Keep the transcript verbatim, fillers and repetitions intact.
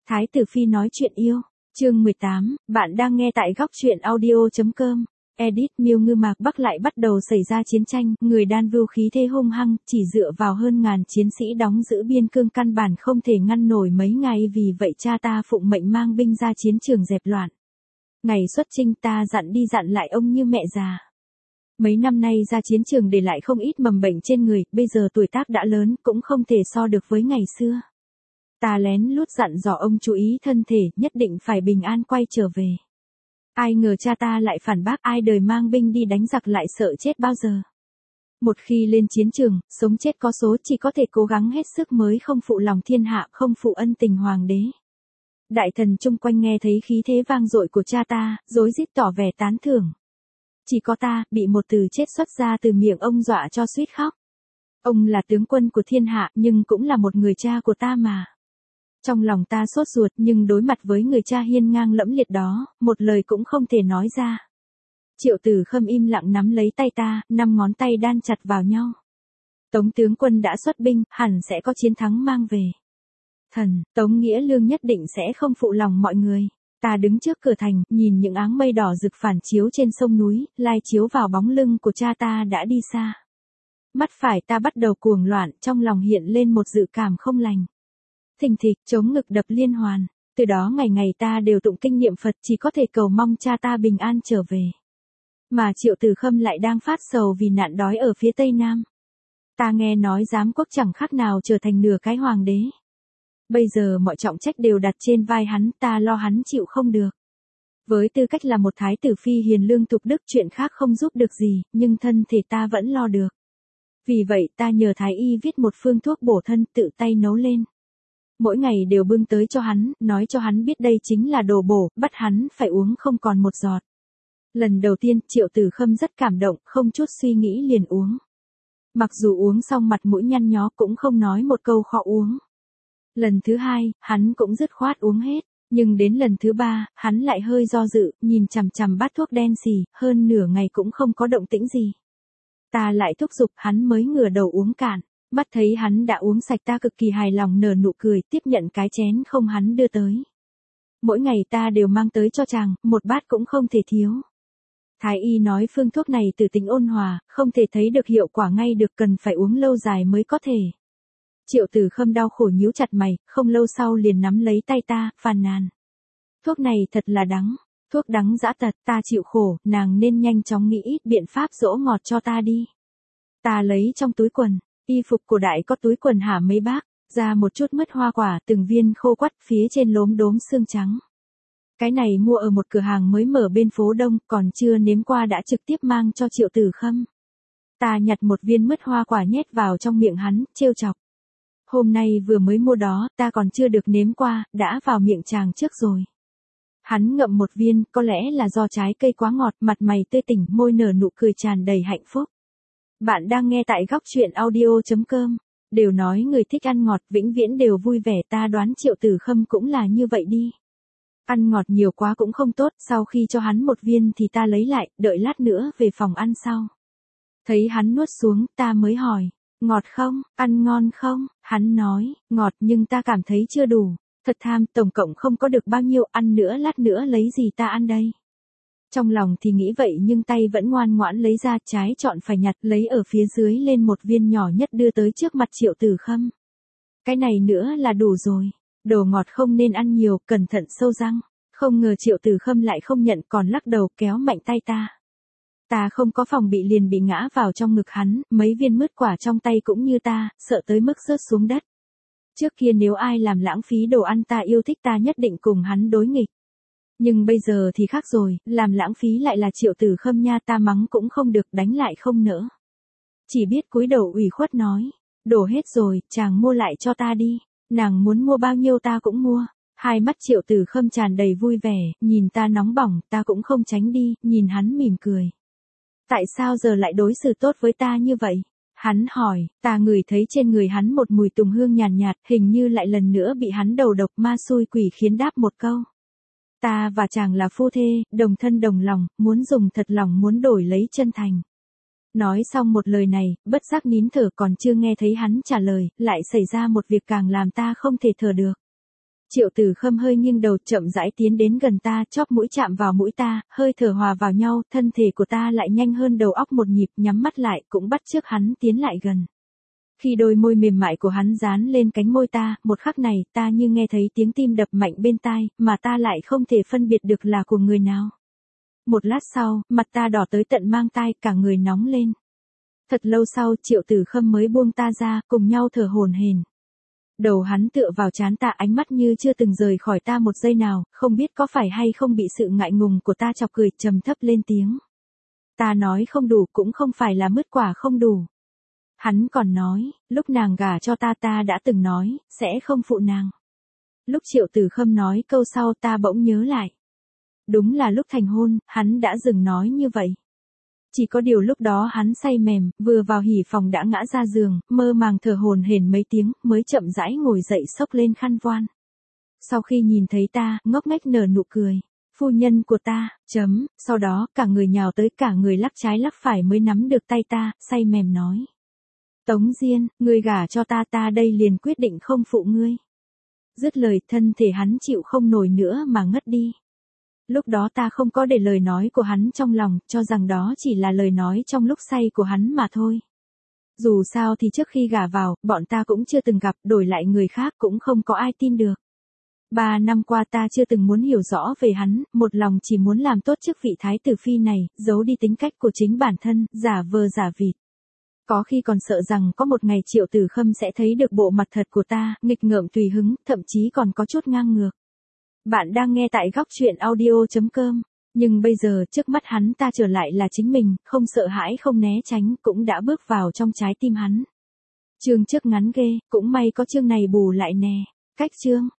Thái tử phi nói chuyện yêu, chương mười tám, bạn đang nghe tại góc truyện audio.com. Edit Miêu Ngư Mạc Bắc lại bắt đầu xảy ra chiến tranh, người đan vưu khí thế hung hăng, chỉ dựa vào hơn ngàn chiến sĩ đóng giữ biên cương căn bản không thể ngăn nổi mấy ngày, vì vậy cha ta phụng mệnh mang binh ra chiến trường dẹp loạn. Ngày xuất chinh ta dặn đi dặn lại ông như mẹ già. Mấy năm nay ra chiến trường để lại không ít mầm bệnh trên người, bây giờ tuổi tác đã lớn cũng không thể so được với ngày xưa. Ta lén lút dặn dò ông chú ý thân thể, nhất định phải bình an quay trở về. Ai ngờ cha ta lại phản bác, ai đời mang binh đi đánh giặc lại sợ chết bao giờ. Một khi lên chiến trường, sống chết có số, chỉ có thể cố gắng hết sức mới không phụ lòng thiên hạ, không phụ ân tình hoàng đế. Đại thần chung quanh nghe thấy khí thế vang dội của cha ta, rối rít tỏ vẻ tán thưởng. Chỉ có ta, bị một từ chết xuất ra từ miệng ông dọa cho suýt khóc. Ông là tướng quân của thiên hạ, nhưng cũng là một người cha của ta mà. Trong lòng ta sốt ruột, nhưng đối mặt với người cha hiên ngang lẫm liệt đó, một lời cũng không thể nói ra. Triệu Tử Khâm im lặng nắm lấy tay ta, năm ngón tay đan chặt vào nhau. Tống tướng quân đã xuất binh, hẳn sẽ có chiến thắng mang về. Thần, Tống Nghĩa Lương nhất định sẽ không phụ lòng mọi người. Ta đứng trước cửa thành, nhìn những áng mây đỏ rực phản chiếu trên sông núi, lai chiếu vào bóng lưng của cha ta đã đi xa. Mắt phải ta bắt đầu cuồng loạn, trong lòng hiện lên một dự cảm không lành. Thình thịch, chống ngực đập liên hoàn. Từ đó ngày ngày ta đều tụng kinh niệm Phật, chỉ có thể cầu mong cha ta bình an trở về. Mà Triệu Tử Khâm lại đang phát sầu vì nạn đói ở phía Tây Nam. Ta nghe nói giám quốc chẳng khác nào trở thành nửa cái hoàng đế. Bây giờ mọi trọng trách đều đặt trên vai hắn, ta lo hắn chịu không được. Với tư cách là một thái tử phi hiền lương tục đức, chuyện khác không giúp được gì, nhưng thân thể ta vẫn lo được. Vì vậy ta nhờ thái y viết một phương thuốc bổ thân, tự tay nấu lên. Mỗi ngày đều bưng tới cho hắn, nói cho hắn biết đây chính là đồ bổ, bắt hắn phải uống không còn một giọt. Lần đầu tiên, Triệu Tử Khâm rất cảm động, không chút suy nghĩ liền uống. Mặc dù uống xong mặt mũi nhăn nhó cũng không nói một câu khó uống. Lần thứ hai, hắn cũng dứt khoát uống hết, nhưng đến lần thứ ba, hắn lại hơi do dự, nhìn chằm chằm bát thuốc đen xì, hơn nửa ngày cũng không có động tĩnh gì. Ta lại thúc giục, hắn mới ngửa đầu uống cạn. Mắt thấy hắn đã uống sạch, ta cực kỳ hài lòng nở nụ cười, tiếp nhận cái chén không hắn đưa tới. Mỗi ngày ta đều mang tới cho chàng, một bát cũng không thể thiếu. Thái y nói phương thuốc này từ tính ôn hòa, không thể thấy được hiệu quả ngay được, cần phải uống lâu dài mới có thể. Triệu Tử Khâm đau khổ nhíu chặt mày, không lâu sau liền nắm lấy tay ta, phàn nàn. Thuốc này thật là đắng, thuốc đắng dã tật, ta chịu khổ, nàng nên nhanh chóng nghĩ ít biện pháp dỗ ngọt cho ta đi. Ta lấy trong túi quần. Y phục cổ đại có túi quần hả mấy bác, ra một chút mứt hoa quả, từng viên khô quắt, phía trên lốm đốm xương trắng. Cái này mua ở một cửa hàng mới mở bên phố Đông, còn chưa nếm qua đã trực tiếp mang cho Triệu Tử Khâm. Ta nhặt một viên mứt hoa quả nhét vào trong miệng hắn, trêu chọc. Hôm nay vừa mới mua đó, ta còn chưa được nếm qua, đã vào miệng chàng trước rồi. Hắn ngậm một viên, có lẽ là do trái cây quá ngọt, mặt mày tươi tỉnh, môi nở nụ cười tràn đầy hạnh phúc. Bạn đang nghe tại góc truyện audio.com. Đều nói người thích ăn ngọt vĩnh viễn đều vui vẻ, ta đoán Triệu Tử Khâm cũng là như vậy đi. Ăn ngọt nhiều quá cũng không tốt, sau khi cho hắn một viên thì ta lấy lại, đợi lát nữa về phòng ăn sau. Thấy hắn nuốt xuống, ta mới hỏi, ngọt không, ăn ngon không? Hắn nói, ngọt nhưng ta cảm thấy chưa đủ, thật tham, tổng cộng không có được bao nhiêu, ăn nữa lát nữa lấy gì ta ăn đây? Trong lòng thì nghĩ vậy nhưng tay vẫn ngoan ngoãn lấy ra, trái chọn phải nhặt, lấy ở phía dưới lên một viên nhỏ nhất đưa tới trước mặt Triệu Tử Khâm. Cái này nữa là đủ rồi, đồ ngọt không nên ăn nhiều, cẩn thận sâu răng. Không ngờ Triệu Tử Khâm lại không nhận, còn lắc đầu kéo mạnh tay ta. Ta không có phòng bị liền bị ngã vào trong ngực hắn, mấy viên mứt quả trong tay cũng như ta, sợ tới mức rớt xuống đất. Trước kia nếu ai làm lãng phí đồ ăn ta yêu thích ta nhất định cùng hắn đối nghịch. Nhưng bây giờ thì khác rồi, làm lãng phí lại là Triệu Tử Khâm nha, ta mắng cũng không được, đánh lại không nỡ. Chỉ biết cúi đầu ủy khuất nói, đổ hết rồi, chàng mua lại cho ta đi, nàng muốn mua bao nhiêu ta cũng mua. Hai mắt Triệu Tử Khâm tràn đầy vui vẻ, nhìn ta nóng bỏng, ta cũng không tránh đi, nhìn hắn mỉm cười. Tại sao giờ lại đối xử tốt với ta như vậy? Hắn hỏi, ta ngửi thấy trên người hắn một mùi tùng hương nhàn nhạt, nhạt, hình như lại lần nữa bị hắn đầu độc ma xui quỷ khiến đáp một câu. Ta và chàng là phu thê, đồng thân đồng lòng, muốn dùng thật lòng muốn đổi lấy chân thành. Nói xong một lời này, bất giác nín thở, còn chưa nghe thấy hắn trả lời, lại xảy ra một việc càng làm ta không thể thở được. Triệu Tử Khâm hơi nghiêng đầu chậm rãi tiến đến gần ta, chóp mũi chạm vào mũi ta, hơi thở hòa vào nhau, thân thể của ta lại nhanh hơn đầu óc một nhịp, nhắm mắt lại, cũng bắt chước hắn tiến lại gần. Khi đôi môi mềm mại của hắn dán lên cánh môi ta, một khắc này, ta như nghe thấy tiếng tim đập mạnh bên tai, mà ta lại không thể phân biệt được là của người nào. Một lát sau, mặt ta đỏ tới tận mang tai, cả người nóng lên. Thật lâu sau, Triệu Tử Khâm mới buông ta ra, cùng nhau thở hổn hển. Đầu hắn tựa vào trán ta, ánh mắt như chưa từng rời khỏi ta một giây nào, không biết có phải hay không bị sự ngại ngùng của ta chọc cười, trầm thấp lên tiếng. Ta nói không đủ cũng không phải là mứt quả không đủ. Hắn còn nói, lúc nàng gả cho ta ta đã từng nói, sẽ không phụ nàng. Lúc Triệu Tử Khâm nói câu sau ta bỗng nhớ lại. Đúng là lúc thành hôn, hắn đã dừng nói như vậy. Chỉ có điều lúc đó hắn say mềm, vừa vào hỉ phòng đã ngã ra giường, mơ màng thở hổn hển mấy tiếng, mới chậm rãi ngồi dậy xốc lên khăn voan. Sau khi nhìn thấy ta, ngốc nghếch nở nụ cười. Phu nhân của ta, chấm, sau đó cả người nhào tới, cả người lắc trái lắc phải mới nắm được tay ta, say mềm nói. Tống Diên, ngươi gả cho ta ta đây liền quyết định không phụ ngươi. Dứt lời, thân thể hắn chịu không nổi nữa mà ngất đi. Lúc đó ta không có để lời nói của hắn trong lòng, cho rằng đó chỉ là lời nói trong lúc say của hắn mà thôi. Dù sao thì trước khi gả vào, bọn ta cũng chưa từng gặp, đổi lại người khác cũng không có ai tin được. Ba năm qua ta chưa từng muốn hiểu rõ về hắn, một lòng chỉ muốn làm tốt chức vị thái tử phi này, giấu đi tính cách của chính bản thân, giả vờ giả vịt. Có khi còn sợ rằng có một ngày Triệu Tử Khâm sẽ thấy được bộ mặt thật của ta, nghịch ngợm tùy hứng, thậm chí còn có chút ngang ngược. Bạn đang nghe tại góc truyện audio chấm com. Nhưng bây giờ trước mắt hắn ta trở lại là chính mình, không sợ hãi không né tránh, cũng đã bước vào trong trái tim hắn. Chương trước ngắn ghê, cũng may có chương này bù lại nè. Cách chương.